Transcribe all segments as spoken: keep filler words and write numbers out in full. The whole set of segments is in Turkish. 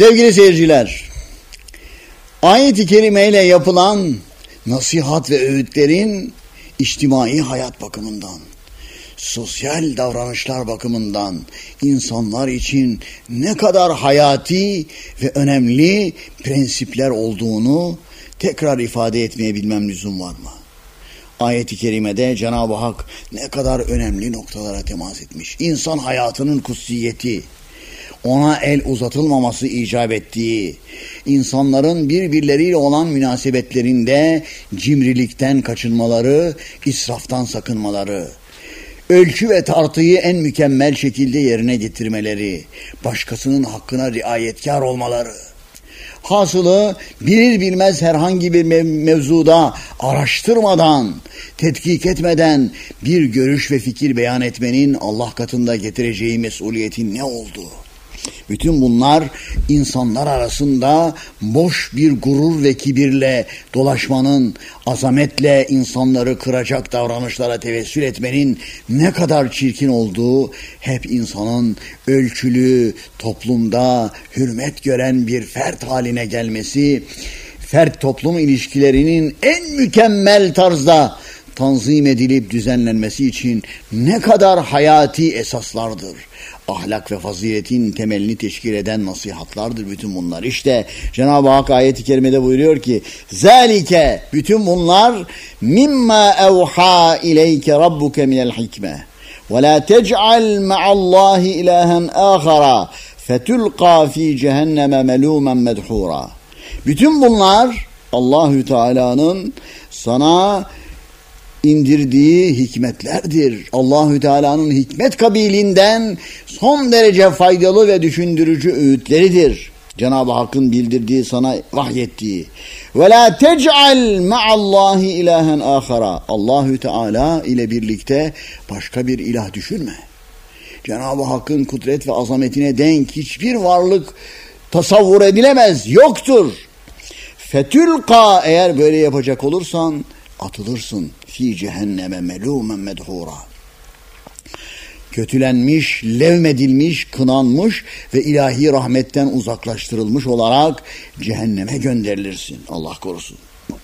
Sevgili seyirciler, ayet-i kerimeyle yapılan nasihat ve öğütlerin içtimai hayat bakımından, sosyal davranışlar bakımından insanlar için ne kadar hayati ve önemli prensipler olduğunu tekrar ifade etmeye bilmem lüzum var mı? Ayet-i kerimede Cenab-ı Hak ne kadar önemli noktalara temas etmiş. İnsan hayatının kutsiyeti, ona el uzatılmaması icap ettiği, insanların birbirleriyle olan münasebetlerinde cimrilikten kaçınmaları, israftan sakınmaları, ölçü ve tartıyı en mükemmel şekilde yerine getirmeleri, başkasının hakkına riayetkar olmaları. Hasılı bilir bilmez herhangi bir mev- mevzuda araştırmadan, tetkik etmeden bir görüş ve fikir beyan etmenin Allah katında getireceği mesuliyetin ne olduğu. Bütün bunlar insanlar arasında boş bir gurur ve kibirle dolaşmanın, azametle insanları kıracak davranışlara tevessül etmenin ne kadar çirkin olduğu, hep insanın ölçülü toplumda hürmet gören bir fert haline gelmesi, fert toplum ilişkilerinin en mükemmel tarzda tanzim edilip düzenlenmesi için ne kadar hayati esaslardır. Ahlak ve faziletin temelini teşkil eden nasihatlardır bütün bunlar. İşte Cenab-ı Hak ayet-i kerimede buyuruyor ki zalike, bütün bunlar mimma evha ileyke rabbuke minel hikme ve la tec'al ma'allahi ilahen ahara fetulqa fi cehenneme melumen medhura. Bütün bunlar Allahü Teala'nın sana indirdiği hikmetlerdir. Allahü Teala'nın hikmet kabilinden son derece faydalı ve düşündürücü öğütleridir. Cenab-ı Hakk'ın bildirdiği, sana vahyettiği. Ve la tec'al ma'allahi ilahen ahara. Allahü Teala ile birlikte başka bir ilah düşünme. Cenab-ı Hakk'ın kudret ve azametine denk hiçbir varlık tasavvur edilemez, yoktur. Fetülka, eğer böyle yapacak olursan atılırsın. Fi cehenneme melûmen medhûrâ. Kötülenmiş, levmedilmiş, kınanmış ve ilahi rahmetten uzaklaştırılmış olarak cehenneme gönderilirsin. Allah korusun.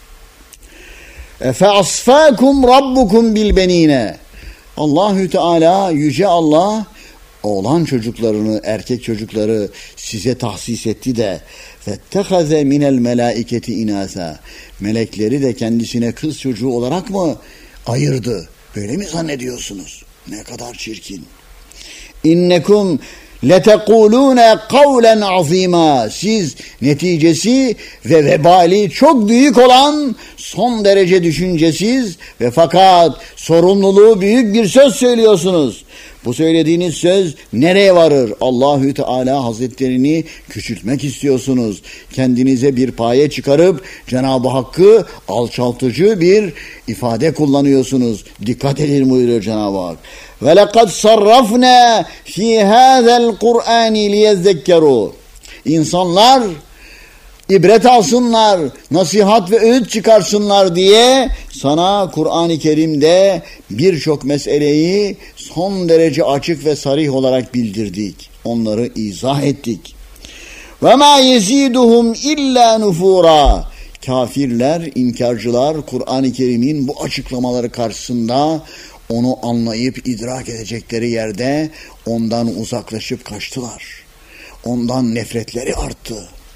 Efe asfâkum rabbukum bil benîne. Allahü Teala, yüce Allah, oğlan çocuklarını, erkek çocukları size tahsis etti de فَاتَّخَذَ مِنَ الْمَلَائِكَةِ اِنَاسًا. Melekleri de kendisine kız çocuğu olarak mı ayırdı? Böyle mi zannediyorsunuz? Ne kadar çirkin. İnnekum letekulune kavlen azima. Siz neticesi ve vebali çok büyük olan, son derece düşüncesiz ve fakat sorumluluğu büyük bir söz söylüyorsunuz. Bu söylediğiniz söz nereye varır? Allahü Teala Hazretlerini küçültmek istiyorsunuz. Kendinize bir paye çıkarıp Cenab-ı Hakk'ı alçaltıcı bir ifade kullanıyorsunuz. Dikkat edin buyuruyor Cenab-ı Hak. Ve lekad sarrafna fi hâzel Kur'âni liyezzekkerû. İnsanlar ibret alsınlar, nasihat ve öğüt çıkarsınlar diye sana Kur'an-ı Kerim'de birçok meseleyi son derece açık ve sarih olarak bildirdik. Onları izah ettik. Ve ma yeziduhum illa nufura. Kafirler, inkarcılar Kur'an-ı Kerim'in bu açıklamaları karşısında onu anlayıp idrak edecekleri yerde ondan uzaklaşıp kaçtılar. Ondan nefretleri arttı.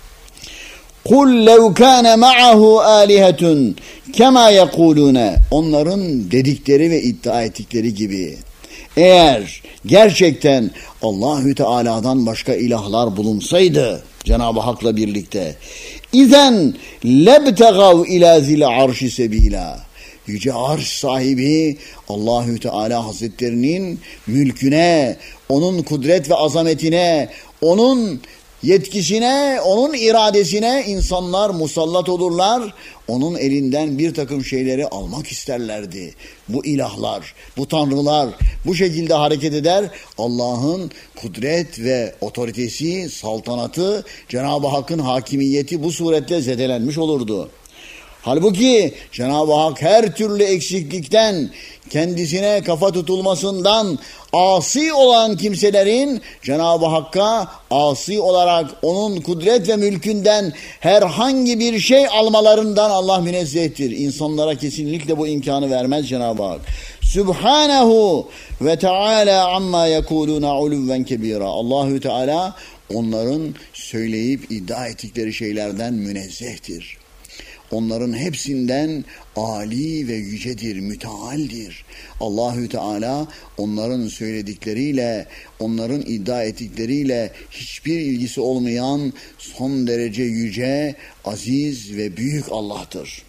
قُلْ لَوْ كَانَ مَعَهُ آلِهَةٌ كَمَا يَقُولُونَ. Onların dedikleri ve iddia ettikleri gibi, eğer gerçekten Allahü Teala'dan başka ilahlar bulunsaydı Cenab-ı Hak'la birlikte, اِذَنْ لَبْتَغَوْ اِلَى ذِلَ عَرْشِ سَب۪يلًا. Yüce Arş sahibi Allahü Teala Hazretlerinin mülküne, onun kudret ve azametine, onun yetkisine, onun iradesine insanlar musallat olurlar. Onun elinden bir takım şeyleri almak isterlerdi. Bu ilahlar, bu tanrılar bu şekilde hareket eder. Allah'ın kudret ve otoritesi, saltanatı, Cenab-ı Hakk'ın hakimiyeti bu suretle zedelenmiş olurdu. Halbuki Cenab-ı Hak her türlü eksiklikten, kendisine kafa tutulmasından asi olan kimselerin Cenab-ı Hakk'a asi olarak onun kudret ve mülkünden herhangi bir şey almalarından Allah münezzehtir. İnsanlara kesinlikle bu imkanı vermez Cenab-ı Hak. Subhanehu ve Teala amma yekuluna uluven kebira. Allahü Teala onların söyleyip iddia ettikleri şeylerden münezzehtir. Onların hepsinden âli ve yücedir, mütealdir. Allahü Teala onların söyledikleriyle, onların iddia ettikleriyle hiçbir ilgisi olmayan son derece yüce, aziz ve büyük Allah'tır.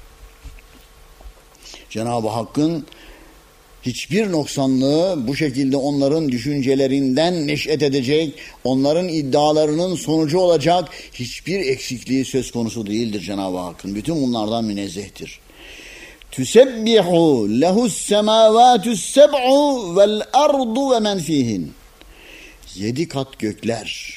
Cenab-ı Hakk'ın hiçbir noksanlığı bu şekilde onların düşüncelerinden neş'et edecek, onların iddialarının sonucu olacak hiçbir eksikliği söz konusu değildir Cenab-ı Hakk'ın. Bütün bunlardan münezzehtir. Tüsebbihu lehus semavatus seb'u vel ardu ve men fihin. Yedi kat gökler,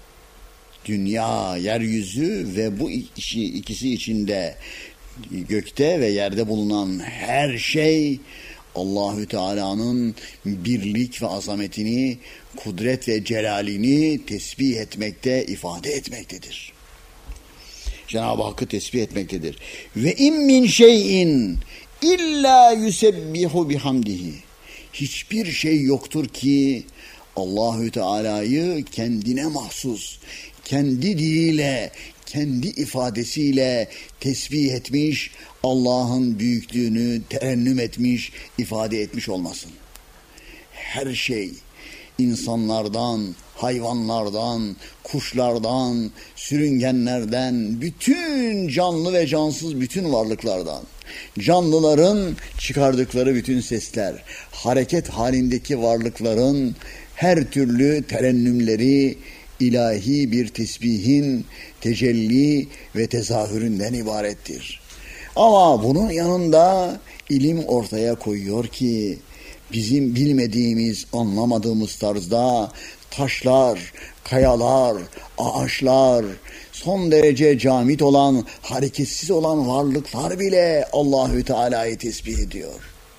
dünya, yeryüzü ve bu işi, ikisi içinde gökte ve yerde bulunan her şey Allahü Teala'nın birlik ve azametini, kudret ve celalini tesbih etmekte, ifade etmektedir. Cenab-ı Hakk'ı tesbih etmektedir. Ve in min şeyin illa yusebbihu bihamdihi. Hiçbir şey yoktur ki Allahü Teala'yı kendine mahsus, kendi diliyle, kendi ifadesiyle tesbih etmiş, Allah'ın büyüklüğünü terennüm etmiş, ifade etmiş olmasın. Her şey, insanlardan, hayvanlardan, kuşlardan, sürüngenlerden, bütün canlı ve cansız bütün varlıklardan, canlıların çıkardıkları bütün sesler, hareket halindeki varlıkların her türlü terennümleri, ilahi bir tesbihin tecelli ve tezahüründen ibarettir. Ama bunun yanında ilim ortaya koyuyor ki bizim bilmediğimiz, anlamadığımız tarzda taşlar, kayalar, ağaçlar, son derece camit olan, hareketsiz olan varlıklar bile Allahü Teala'yı tesbih ediyor.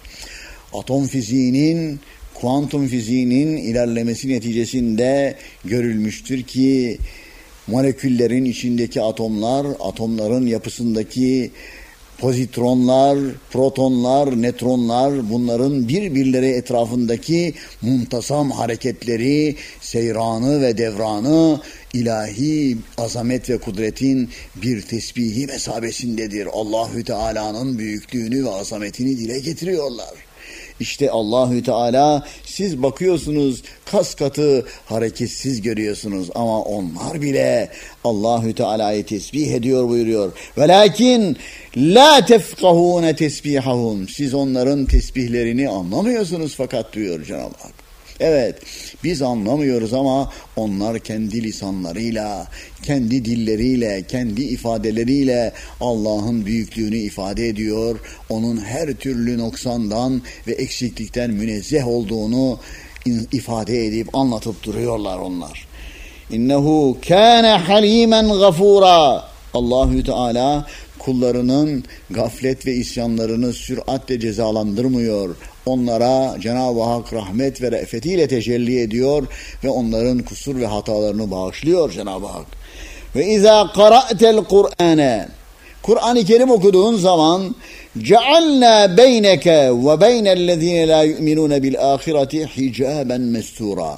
Atom fiziğinin, kuantum fiziğinin ilerlemesi neticesinde görülmüştür ki moleküllerin içindeki atomlar, atomların yapısındaki pozitronlar, protonlar, nötronlar, bunların birbirleri etrafındaki muntasam hareketleri, seyranı ve devranı ilahi azamet ve kudretin bir tesbihi mesabesindedir. Allahü Teala'nın büyüklüğünü ve azametini dile getiriyorlar. İşte Allahü Teala, siz bakıyorsunuz kas katı hareketsiz görüyorsunuz ama onlar bile Allahü Teala'yı tesbih ediyor buyuruyor. Velakin la tefkahune tesbihahum. Siz onların tesbihlerini anlamıyorsunuz fakat diyor Cenab-ı Hak. Evet, biz anlamıyoruz ama onlar kendi lisanlarıyla, kendi dilleriyle, kendi ifadeleriyle Allah'ın büyüklüğünü ifade ediyor. Onun her türlü noksandan ve eksiklikten münezzeh olduğunu ifade edip anlatıp duruyorlar onlar. İnnehu kâne halîmen gafûrâ. Allahü Teala kullarının gaflet ve isyanlarını süratle cezalandırmıyor. Onlara Cenab-ı Hak rahmet ve re'fetiyle tecelli ediyor ve onların kusur ve hatalarını bağışlıyor Cenab-ı Hak. Ve izâ qara'tel Kur'âne, Kur'an-ı Kerim okuduğun zaman cealnâ beyneke ve beynellezîne lâ yu'minûne bil âhireti hicâben mestûrâ.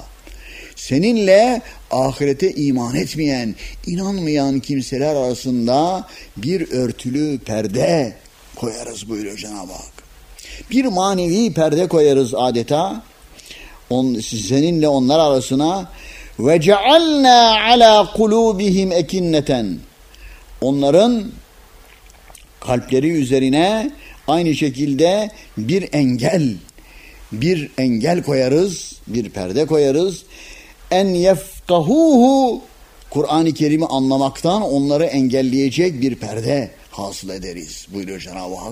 Seninle ahirete iman etmeyen, inanmayan kimseler arasında bir örtülü perde koyarız buyuruyor Cenab-ı Hak. Bir manevi perde koyarız adeta. On, seninle onlar arasına ve cealna ala kulubihim ekinneten. Onların kalpleri üzerine aynı şekilde bir engel, bir engel koyarız, bir perde koyarız. En yefkahuhu, Kur'an-ı Kerim'i anlamaktan onları engelleyecek bir perde hasıl ederiz buyuruyor Cenab-ı Hak.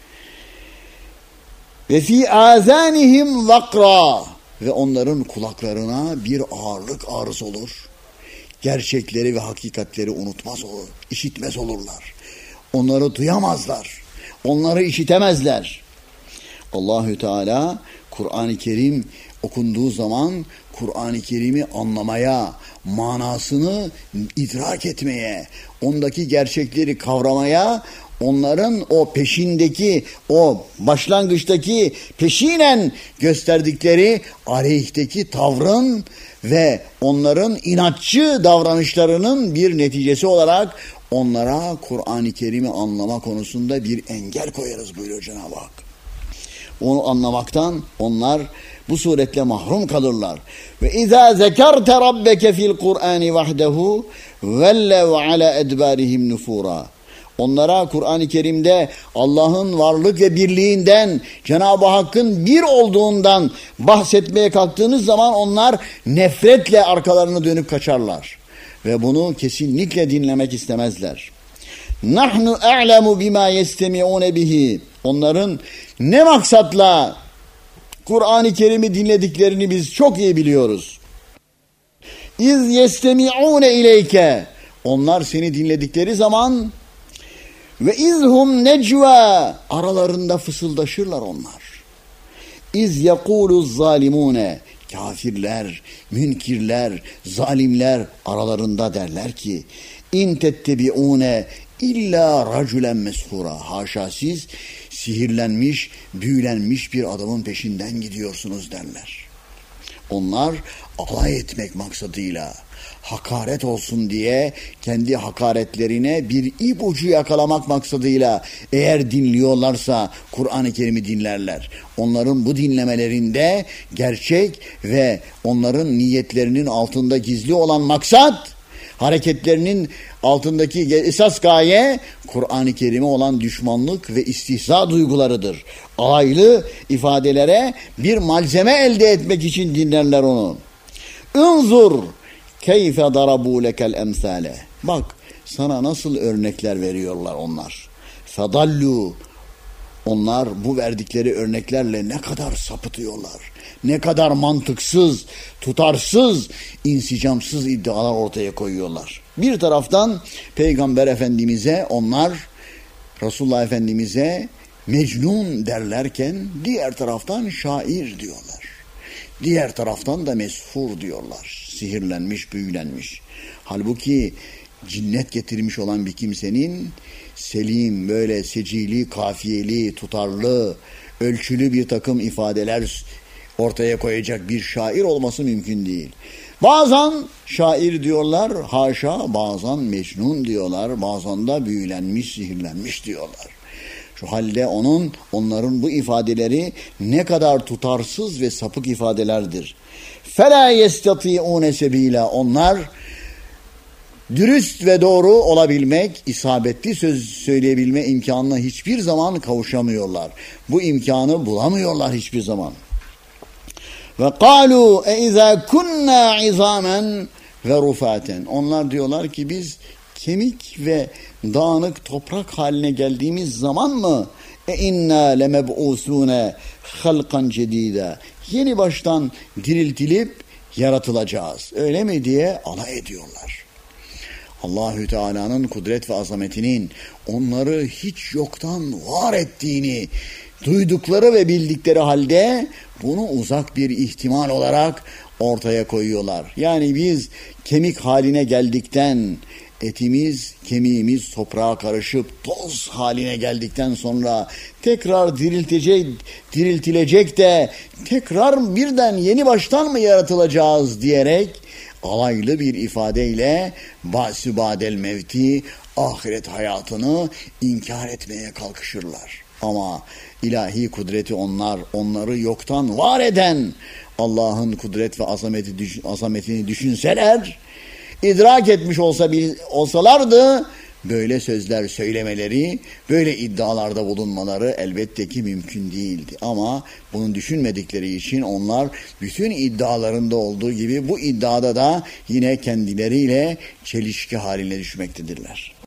Ve fi azanihim vakra, ve onların kulaklarına bir ağırlık arız olur. Gerçekleri ve hakikatleri unutmaz olur, işitmez olurlar. onları duyamazlar, onları işitemezler. Allahü Teala Kur'an-ı Kerim okunduğu zaman Kur'an-ı Kerim'i anlamaya, manasını idrak etmeye, ondaki gerçekleri kavramaya, onların o peşindeki, o başlangıçtaki peşinen gösterdikleri aleyhteki tavrın ve onların inatçı davranışlarının bir neticesi olarak onlara Kur'an-ı Kerim'i anlama konusunda bir engel koyarız buyuruyor Cenab-ı Hak. Onu anlamaktan onlar bu suretle mahrum kalırlar. Ve izâ zekerte rabbeke fil Kur'ani vahdehu vellev ala edbârihim nufûrâ. Onlara Kur'an-ı Kerim'de Allah'ın varlık ve birliğinden, Cenab-ı Hakk'ın bir olduğundan bahsetmeye kalktığınız zaman onlar nefretle arkalarını dönüp kaçarlar. Ve bunu kesinlikle dinlemek istemezler. Nahnu a'lemu bima yestemi'une bihi. Onların ne maksatla Kur'an-ı Kerim'i dinlediklerini biz çok iyi biliyoruz. İz yestemi'une ileyke. Onlar seni dinledikleri zaman ve izhum necva, aralarında fısıldaşırlar onlar. İz yekuluz zalimune, kafirler, münkirler, zalimler aralarında derler ki in tettebiune illa raculen meshura. Haşa siz sihirlenmiş, büyülenmiş bir adamın peşinden gidiyorsunuz derler. Onlar alay etmek maksadıyla, hakaret olsun diye kendi hakaretlerine bir ipucu yakalamak maksadıyla eğer dinliyorlarsa Kur'an-ı Kerim'i dinlerler. Onların bu dinlemelerinde gerçek ve onların niyetlerinin altında gizli olan maksat, hareketlerinin altındaki esas gaye Kur'an-ı Kerim'e olan düşmanlık ve istihza duygularıdır. Alaylı ifadelere bir malzeme elde etmek için dinlerler onu. Unzur keyfe darabu lekel emsale. Bak sana nasıl örnekler veriyorlar onlar. Fadallu. Onlar bu verdikleri örneklerle ne kadar sapıtıyorlar. Ne kadar mantıksız, tutarsız, insicamsız iddialar ortaya koyuyorlar. Bir taraftan Peygamber Efendimiz'e onlar, Resulullah Efendimiz'e Mecnun derlerken diğer taraftan şair diyorlar. Diğer taraftan da meshur diyorlar. Sihirlenmiş, büyülenmiş. Halbuki cinnet getirmiş olan bir kimsenin selim, böyle secili, kafiyeli, tutarlı, ölçülü bir takım ifadeler ortaya koyacak bir şair olması mümkün değil. Bazen şair diyorlar, haşa, bazen mecnun diyorlar, bazen de büyülenmiş, sihirlenmiş diyorlar. Şu halde onun, onların bu ifadeleri ne kadar tutarsız ve sapık ifadelerdir. فَلَا يَسْتَطِيعُونَ سَب۪يلًا. Onlar dürüst ve doğru olabilmek, isabetli söz söyleyebilme imkanına hiçbir zaman kavuşamıyorlar. Bu imkanı bulamıyorlar hiçbir zaman. Ve قَالُوا اَاِذَا كُنَّا عِظَامًا وَرُفَاتًا. Onlar diyorlar ki biz kemik ve dağınık toprak haline geldiğimiz zaman mı اِنَّا لَمَبْعُوثُونَ خَلْقًا جَد۪يدًا. Yeni baştan diriltilip yaratılacağız. Öyle mi diye alay ediyorlar. Allahü Teala'nın kudret ve azametinin onları hiç yoktan var ettiğini duydukları ve bildikleri halde bunu uzak bir ihtimal olarak ortaya koyuyorlar. Yani biz kemik haline geldikten, etimiz, kemiğimiz toprağa karışıp toz haline geldikten sonra tekrar diriltecek, diriltilecek de tekrar birden yeni baştan mı yaratılacağız diyerek alaylı bir ifadeyle ba'sü ba'del mevti, ahiret hayatını inkar etmeye kalkışırlar. Ama ilahi kudreti onlar, onları yoktan var eden Allah'ın kudret ve azameti, azametini düşünseler, idrak etmiş olsa olsalardı böyle sözler söylemeleri, böyle iddialarda bulunmaları elbette ki mümkün değildi. Ama bunu düşünmedikleri için onlar bütün iddialarında olduğu gibi bu iddiada da yine kendileriyle çelişki haline düşmektedirler.